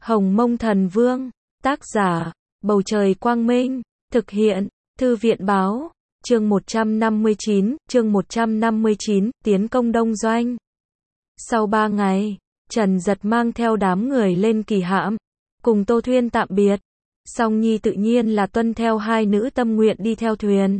Hồng Mông Thần Vương, tác giả, Bầu Trời Quang Minh, thực hiện, Thư viện Báo, chương 159, tiến công Đông Doanh. Sau 3 ngày, Trần Dật mang theo đám người lên Kỳ Hạm, cùng Tô Thuyên tạm biệt. Song Nhi tự nhiên là tuân theo hai nữ tâm nguyện đi theo thuyền.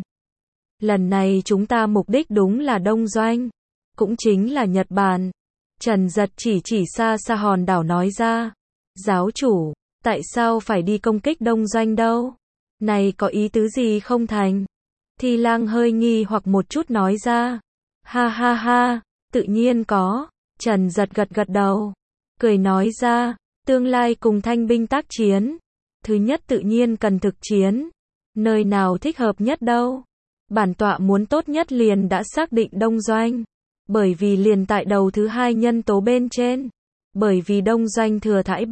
Lần này chúng ta mục đích đúng là Đông Doanh, cũng chính là Nhật Bản. Trần Dật chỉ xa xa hòn đảo nói ra. Giáo chủ, tại sao phải đi công kích Đông Doanh đâu? Này có ý tứ gì không thành? Thi Lang hơi nghi hoặc một chút nói ra. Ha ha ha, tự nhiên có. Trần Dật gật đầu, cười nói ra, tương lai cùng Thanh binh tác chiến. Thứ nhất tự nhiên cần thực chiến. Nơi nào thích hợp nhất đâu? Bản tọa muốn tốt nhất liền đã xác định Đông Doanh. Bởi vì liền tại đầu thứ hai nhân tố bên trên. Bởi vì Đông Doanh thừa thãi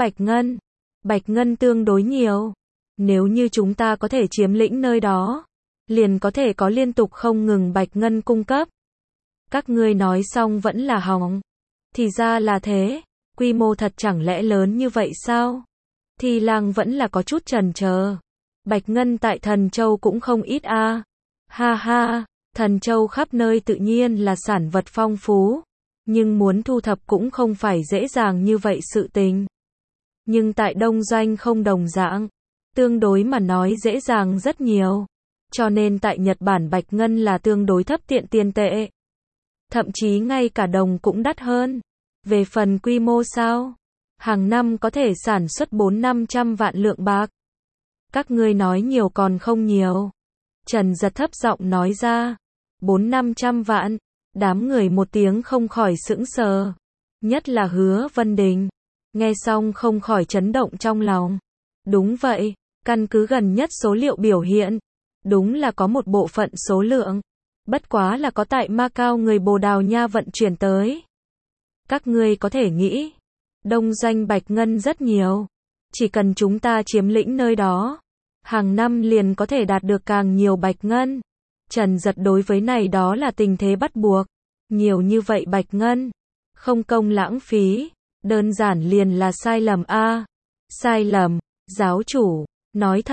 Bạch Ngân tương đối nhiều. Nếu như chúng ta có thể chiếm lĩnh nơi đó, liền có thể có liên tục không ngừng Bạch Ngân cung cấp. Các ngươi nói xong vẫn là hỏng. Thì ra là thế, quy mô thật chẳng lẽ lớn như vậy sao? Thi Lang vẫn là có chút chần chờ. Bạch Ngân tại Thần Châu cũng không ít a. Ha ha, Thần Châu khắp nơi tự nhiên là sản vật phong phú, nhưng muốn thu thập cũng không phải dễ dàng như vậy sự tình. Nhưng tại Đông Doanh không đồng dạng, tương đối mà nói dễ dàng rất nhiều. Cho nên tại Nhật Bản Bạch Ngân là tương đối thấp tiện tiền tệ. Thậm chí ngay cả đồng cũng đắt hơn. Về phần quy mô sao? Hàng năm có thể sản xuất 400-500 vạn lượng bạc. Các ngươi nói nhiều còn không nhiều. Trần Dật thấp giọng nói ra. 400-500 vạn. Đám người một tiếng không khỏi sững sờ. Nhất là Hứa Vân Đình. Nghe xong không khỏi chấn động trong lòng. Đúng vậy, căn cứ gần nhất số liệu biểu hiện. Đúng là có một bộ phận số lượng. Bất quá là có tại Macau người Bồ Đào Nha vận chuyển tới. Các ngươi có thể nghĩ. Đông Doanh Bạch Ngân rất nhiều. Chỉ cần chúng ta chiếm lĩnh nơi đó. Hàng năm liền có thể đạt được càng nhiều Bạch Ngân. Trần Dật đối với này đó là tình thế bắt buộc. Nhiều như vậy Bạch Ngân. Không công lãng phí. Đơn giản liền là sai lầm a. Sai lầm. Giáo chủ. Nói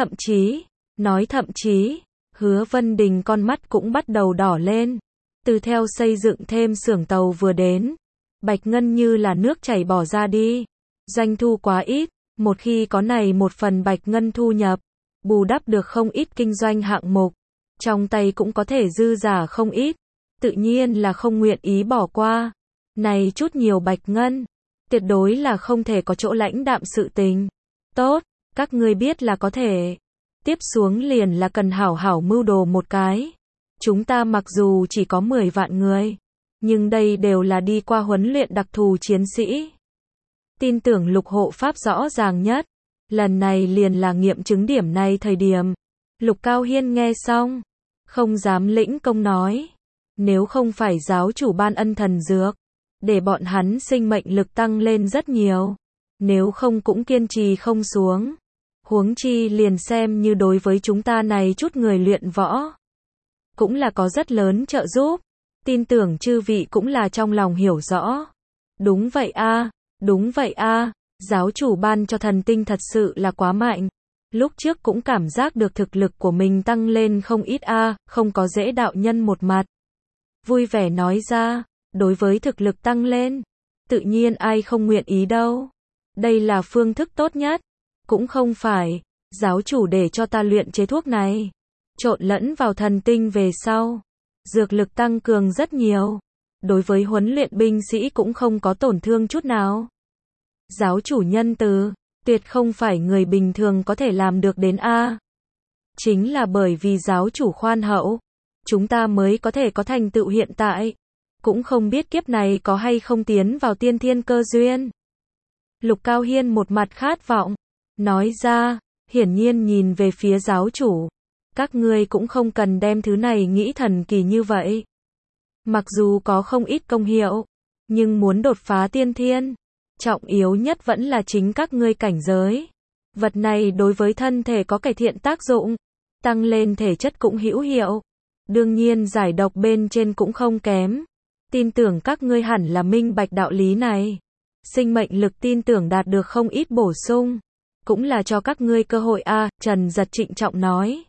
thậm chí. Hứa Vân Đình con mắt cũng bắt đầu đỏ lên. Từ theo xây dựng thêm xưởng tàu vừa đến. Bạch Ngân như là nước chảy bỏ ra đi. Doanh thu quá ít. Một khi có này một phần Bạch Ngân thu nhập. Bù đắp được không ít kinh doanh hạng mục. Trong tay cũng có thể dư giả không ít. Tự nhiên là không nguyện ý bỏ qua. Này chút nhiều Bạch Ngân. Tuyệt đối là không thể có chỗ lãnh đạm sự tình. Tốt, các ngươi biết là có thể. Tiếp xuống liền là cần hảo hảo mưu đồ một cái. Chúng ta mặc dù chỉ có 10 vạn người. Nhưng đây đều là đi qua huấn luyện đặc thù chiến sĩ. Tin tưởng Lục hộ pháp rõ ràng nhất. Lần này liền là nghiệm chứng điểm này thời điểm. Lục Cao Hiên nghe xong. Không dám lĩnh công nói. Nếu không phải giáo chủ ban ân thần dược. Để bọn hắn sinh mệnh lực tăng lên rất nhiều. Nếu không cũng kiên trì không xuống. Huống chi liền xem như đối với chúng ta này chút người luyện võ. Cũng là có rất lớn trợ giúp. Tin tưởng chư vị cũng là trong lòng hiểu rõ. Đúng vậy a, giáo chủ ban cho thần tinh thật sự là quá mạnh. Lúc trước cũng cảm giác được thực lực của mình tăng lên không ít a, không có dễ đạo nhân một mặt. Vui vẻ nói ra, đối với thực lực tăng lên, tự nhiên ai không nguyện ý đâu. Đây là phương thức tốt nhất. Cũng không phải, giáo chủ để cho ta luyện chế thuốc này. Trộn lẫn vào thần tinh về sau. Dược lực tăng cường rất nhiều. Đối với huấn luyện binh sĩ cũng không có tổn thương chút nào. Giáo chủ nhân từ, tuyệt không phải người bình thường có thể làm được đến a. Chính là bởi vì giáo chủ khoan hậu, chúng ta mới có thể có thành tựu hiện tại. Cũng không biết kiếp này có hay không tiến vào tiên thiên cơ duyên. Lục Cao Hiên một mặt khát vọng. Nói ra, hiển nhiên nhìn về phía giáo chủ. Các ngươi cũng không cần đem thứ này nghĩ thần kỳ như vậy. Mặc dù có không ít công hiệu, nhưng muốn đột phá tiên thiên, trọng yếu nhất vẫn là chính các ngươi cảnh giới. Vật này đối với thân thể có cải thiện tác dụng, tăng lên thể chất cũng hữu hiệu. Đương nhiên giải độc bên trên cũng không kém. Tin tưởng các ngươi hẳn là minh bạch đạo lý này. sinh mệnh lực tin tưởng đạt được không ít bổ sung. Cũng là cho các ngươi cơ hội a, Trần Giật trịnh trọng nói.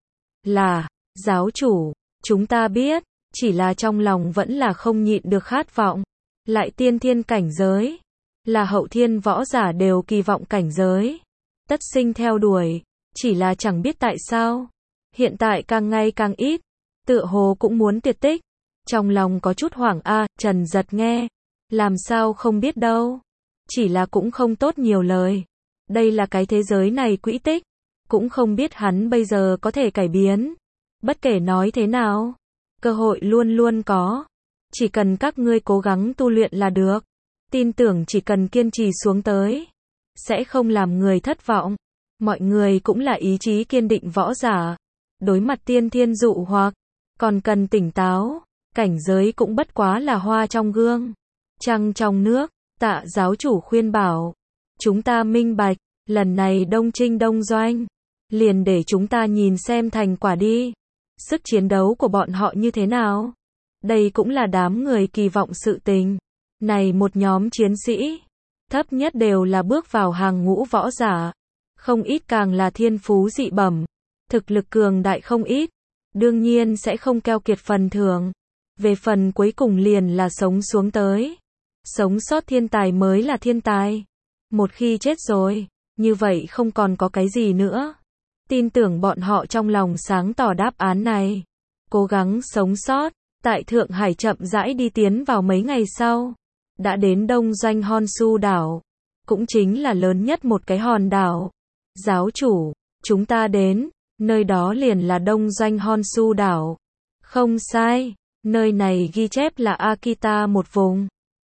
Là, giáo chủ, chúng ta biết, chỉ là trong lòng vẫn là không nhịn được khát vọng. Lại tiên thiên cảnh giới, là hậu thiên võ giả đều kỳ vọng cảnh giới. Tất sinh theo đuổi, chỉ là chẳng biết tại sao. Hiện tại càng ngày càng ít, tựa hồ cũng muốn tuyệt tích. Trong lòng có chút hoảng a, Trần Giật nghe, làm sao không biết đâu. Chỉ là cũng không tốt nhiều lời. Đây là cái thế giới này quỹ tích, cũng không biết hắn bây giờ có thể cải biến. Bất kể nói thế nào, cơ hội luôn luôn có. Chỉ cần các ngươi cố gắng tu luyện là được. Tin tưởng chỉ cần kiên trì xuống tới, sẽ không làm người thất vọng. Mọi người cũng là ý chí kiên định võ giả. Đối mặt tiên thiên dụ hoặc, còn cần tỉnh táo. Cảnh giới cũng bất quá là hoa trong gương, trăng trong nước. Tạ giáo chủ khuyên bảo, chúng ta minh bạch, lần này Đông Trinh Đông Doanh, liền để chúng ta nhìn xem thành quả đi. Sức chiến đấu của bọn họ như thế nào? Đây cũng là đám người kỳ vọng sự tình. Này một nhóm chiến sĩ, thấp nhất đều là bước vào hàng ngũ võ giả. Không ít càng là thiên phú dị bẩm. Thực lực cường đại không ít. Đương nhiên sẽ không keo kiệt phần thưởng. Về phần cuối cùng liền là sống xuống tới. Sống sót thiên tài mới là thiên tài. Một khi chết rồi, như vậy không còn có cái gì nữa. Tin tưởng bọn họ trong lòng sáng tỏ đáp án này. Cố gắng sống sót. Tại Thượng Hải chậm rãi đi tiến vào mấy ngày sau. Đã đến đông doanh Honshu đảo. Cũng chính là lớn nhất một cái hòn đảo. Giáo chủ, chúng ta đến. Nơi đó liền là đông doanh Honshu đảo. Không sai. Nơi này ghi chép là Akita một vùng.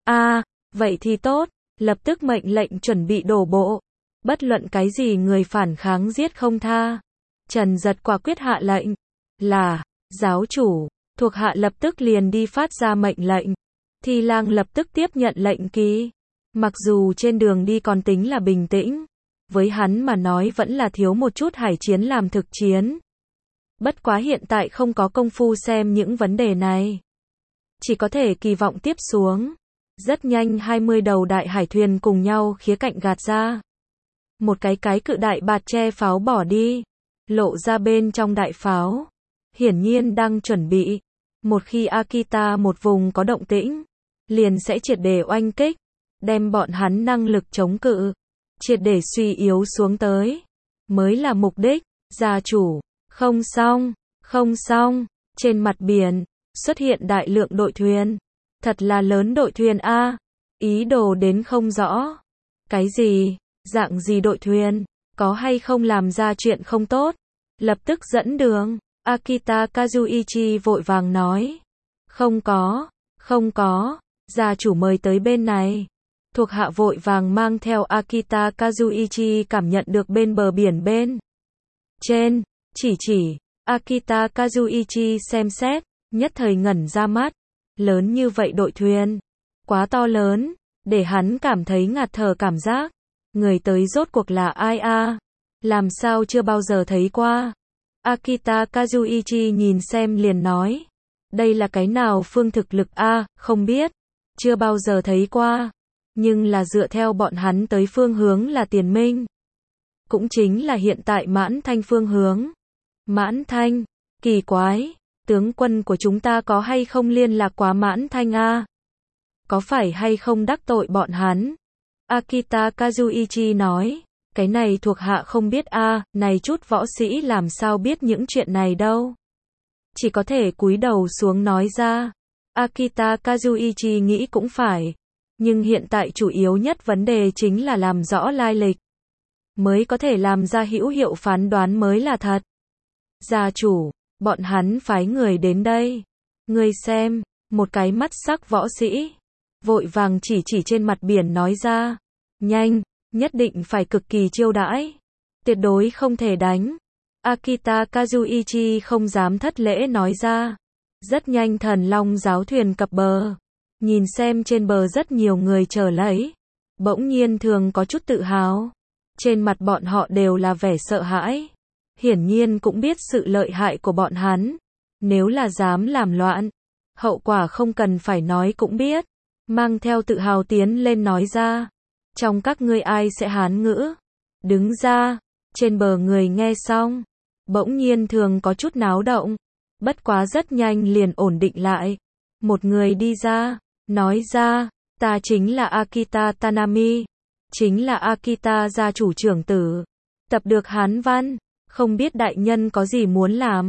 Vậy thì tốt. Lập tức mệnh lệnh chuẩn bị đổ bộ. Bất luận cái gì người phản kháng giết không tha. Trần Giật quả quyết hạ lệnh. Là, giáo chủ. Thuộc hạ lập tức liền đi phát ra mệnh lệnh. Thi Lang lập tức tiếp nhận lệnh ký. Mặc dù trên đường đi còn tính là bình tĩnh. Với hắn mà nói vẫn là thiếu một chút hải chiến làm thực chiến. Bất quá hiện tại không có công phu xem những vấn đề này. Chỉ có thể kỳ vọng tiếp xuống. Rất nhanh 20 đầu đại hải thuyền cùng nhau khía cạnh gạt ra. Một cái cự đại bạt che pháo bỏ đi. Lộ ra bên trong đại pháo. Hiển nhiên đang chuẩn bị. Một khi Akita một vùng có động tĩnh, liền sẽ triệt để oanh kích. Đem bọn hắn năng lực chống cự. Triệt để suy yếu xuống tới. Mới là mục đích. Gia chủ. Không xong. Trên mặt biển, xuất hiện đại lượng đội thuyền. Thật là lớn đội thuyền a. Ý đồ đến không rõ. Cái gì? Dạng gì đội thuyền? Có hay không làm ra chuyện không tốt? Lập tức dẫn đường. Akita Kazuichi vội vàng nói. Không có. Gia chủ mời tới bên này. Thuộc hạ vội vàng mang theo Akita Kazuichi cảm nhận được bên bờ biển bên trên. Chỉ. Akita Kazuichi xem xét. Nhất thời ngẩn ra mắt. Lớn như vậy đội thuyền. Quá to lớn. Để hắn cảm thấy ngạt thở cảm giác. Người tới rốt cuộc là ai a? Làm sao chưa bao giờ thấy qua? Akita Kazuichi nhìn xem liền nói. Đây là cái nào phương thực lực a? Không biết. Chưa bao giờ thấy qua. Nhưng là dựa theo bọn hắn tới phương hướng là Tiền Minh. Cũng chính là hiện tại Mãn Thanh phương hướng. Mãn Thanh. Kỳ quái. Tướng quân của chúng ta có hay không liên lạc quá Mãn Thanh a? Có phải hay không đắc tội bọn hắn? Akita Kazuichi nói. Cái này thuộc hạ không biết a, này chút võ sĩ làm sao biết những chuyện này đâu. Chỉ có thể cúi đầu xuống nói ra. Akita Kazuichi nghĩ cũng phải. Nhưng hiện tại chủ yếu nhất vấn đề chính là làm rõ lai lịch. Mới có thể làm ra hữu hiệu phán đoán mới là thật. Gia chủ, bọn hắn phái người đến đây. Ngươi xem, một cái mắt sắc võ sĩ. Vội vàng chỉ trên mặt biển nói ra. Nhanh, nhất định phải cực kỳ chiêu đãi. Tuyệt đối không thể đánh. Akita Kazuichi không dám thất lễ nói ra. Rất nhanh Thần Long giáo thuyền cập bờ. Nhìn xem trên bờ rất nhiều người chờ lấy. Bỗng nhiên thường có chút tự hào. Trên mặt bọn họ đều là vẻ sợ hãi. Hiển nhiên cũng biết sự lợi hại của bọn hắn. Nếu là dám làm loạn, hậu quả không cần phải nói cũng biết. mang theo tự hào tiến lên nói ra. Trong các ngươi ai sẽ Hán ngữ? Đứng ra. Trên bờ người nghe xong, bỗng nhiên thường có chút náo động, bất quá rất nhanh liền ổn định lại. Một người đi ra, nói ra, ta chính là Akita Tanami, chính là Akita gia chủ trưởng tử, tập được Hán văn, không biết đại nhân có gì muốn làm.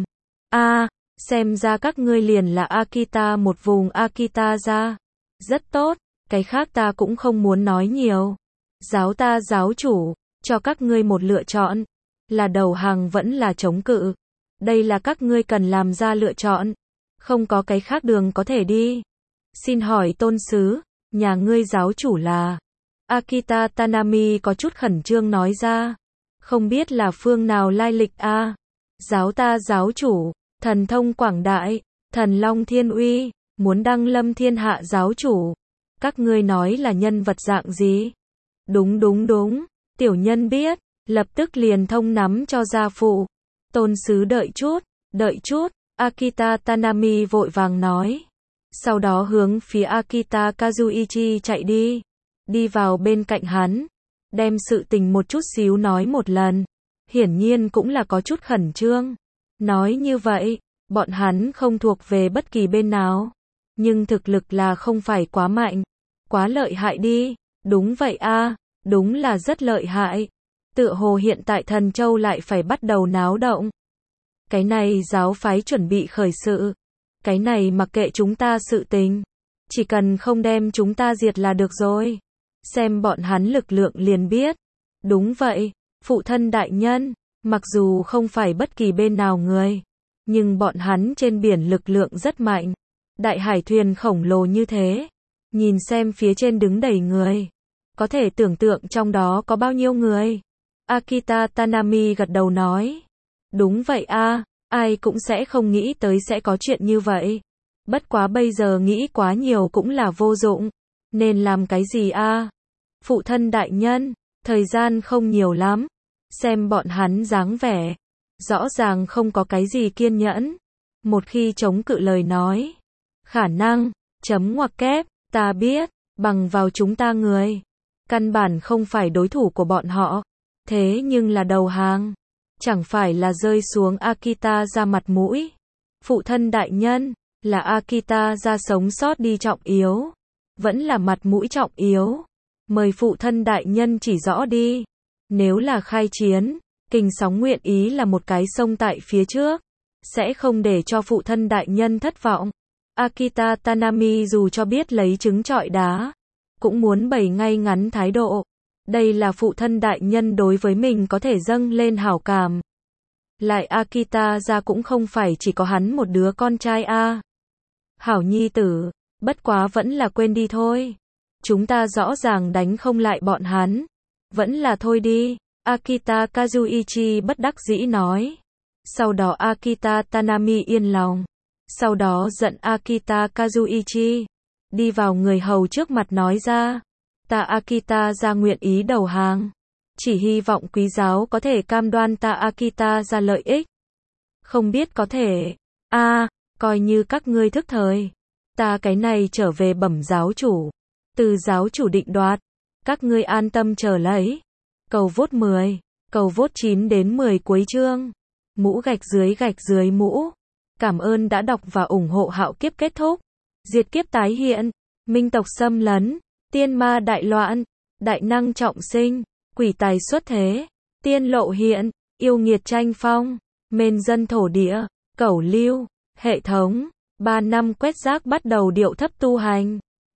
Xem ra các ngươi liền là Akita một vùng Akita gia. Rất tốt, cái khác ta cũng không muốn nói nhiều. Ta giáo chủ, cho các ngươi một lựa chọn, là đầu hàng vẫn là chống cự. Đây là các ngươi cần làm ra lựa chọn, không có cái khác đường có thể đi. Xin hỏi tôn sứ, nhà ngươi giáo chủ là? Akita Tanami có chút khẩn trương nói ra. Không biết là phương nào lai lịch a? Ta giáo chủ, thần thông quảng đại, thần long thiên uy, muốn đăng lâm thiên hạ giáo chủ. Các ngươi nói là nhân vật dạng gì? Đúng, tiểu nhân biết, lập tức liền thông nắm cho gia phụ. Tôn sứ đợi chút, Akita Tanami vội vàng nói. Sau đó hướng phía Akita Kazuichi chạy đi. Đi vào bên cạnh hắn, đem sự tình một chút xíu nói một lần. Hiển nhiên cũng là có chút khẩn trương. Nói như vậy, bọn hắn không thuộc về bất kỳ bên nào. Nhưng thực lực là không phải quá mạnh, quá lợi hại đi. Đúng vậy a, đúng là rất lợi hại. Tựa hồ hiện tại Thần Châu lại phải bắt đầu náo động. Cái này giáo phái chuẩn bị khởi sự. Cái này mặc kệ chúng ta sự tình. Chỉ cần không đem chúng ta diệt là được rồi. Xem bọn hắn lực lượng liền biết. Đúng vậy, phụ thân đại nhân, mặc dù không phải bất kỳ bên nào người, nhưng bọn hắn trên biển lực lượng rất mạnh. Đại hải thuyền khổng lồ như thế. Nhìn xem phía trên đứng đầy người. Có thể tưởng tượng trong đó có bao nhiêu người. Akita Tanami gật đầu nói. Đúng vậy a, ai cũng sẽ không nghĩ tới sẽ có chuyện như vậy. Bất quá bây giờ nghĩ quá nhiều cũng là vô dụng. Nên làm cái gì a? Phụ thân đại nhân, thời gian không nhiều lắm. Xem bọn hắn dáng vẻ, rõ ràng không có cái gì kiên nhẫn. Một khi chống cự lời nói, khả năng, chấm ngoặc kép, ta biết, bằng vào chúng ta người, căn bản không phải đối thủ của bọn họ. Thế nhưng là đầu hàng, chẳng phải là rơi xuống Akita ra mặt mũi. Phụ thân đại nhân, là Akita ra sống sót đi trọng yếu, vẫn là mặt mũi trọng yếu. Mời phụ thân đại nhân chỉ rõ đi. Nếu là khai chiến, Kình Sóng nguyện ý là một cái sông tại phía trước, sẽ không để cho phụ thân đại nhân thất vọng. Akita Tanami dù cho biết lấy trứng trọi đá, cũng muốn bày ngay ngắn thái độ. Đây là phụ thân đại nhân đối với mình có thể dâng lên hảo cảm. Lại Akita ra cũng không phải chỉ có hắn một đứa con trai a. Hảo nhi tử, bất quá vẫn là quên đi thôi. Chúng ta rõ ràng đánh không lại bọn hắn. Vẫn là thôi đi, Akita Kazuichi bất đắc dĩ nói. Sau đó Akita Tanami yên lòng. Sau đó giận Akita Kazuichi. Đi vào người hầu trước mặt nói ra. Ta Akita ra nguyện ý đầu hàng. Chỉ hy vọng quý giáo có thể cam đoan ta Akita ra lợi ích. Không biết có thể. Coi như các ngươi thức thời. Ta cái này trở về bẩm giáo chủ. Từ giáo chủ định đoạt. Các ngươi an tâm chờ lấy. Cầu vote 10. Cầu vote 9 đến 10 cuối chương. Mũ gạch dưới mũ. Cảm ơn đã đọc và ủng hộ Hạo Kiếp kết thúc. Diệt kiếp tái hiện. Minh tộc xâm lấn. Tiên ma đại loạn. Đại năng trọng sinh. Quỷ tài xuất thế. Tiên lộ hiện. Yêu nghiệt tranh phong. Mên dân thổ địa. Cẩu lưu. Hệ thống. 3 năm quét rác bắt đầu điệu thấp tu hành.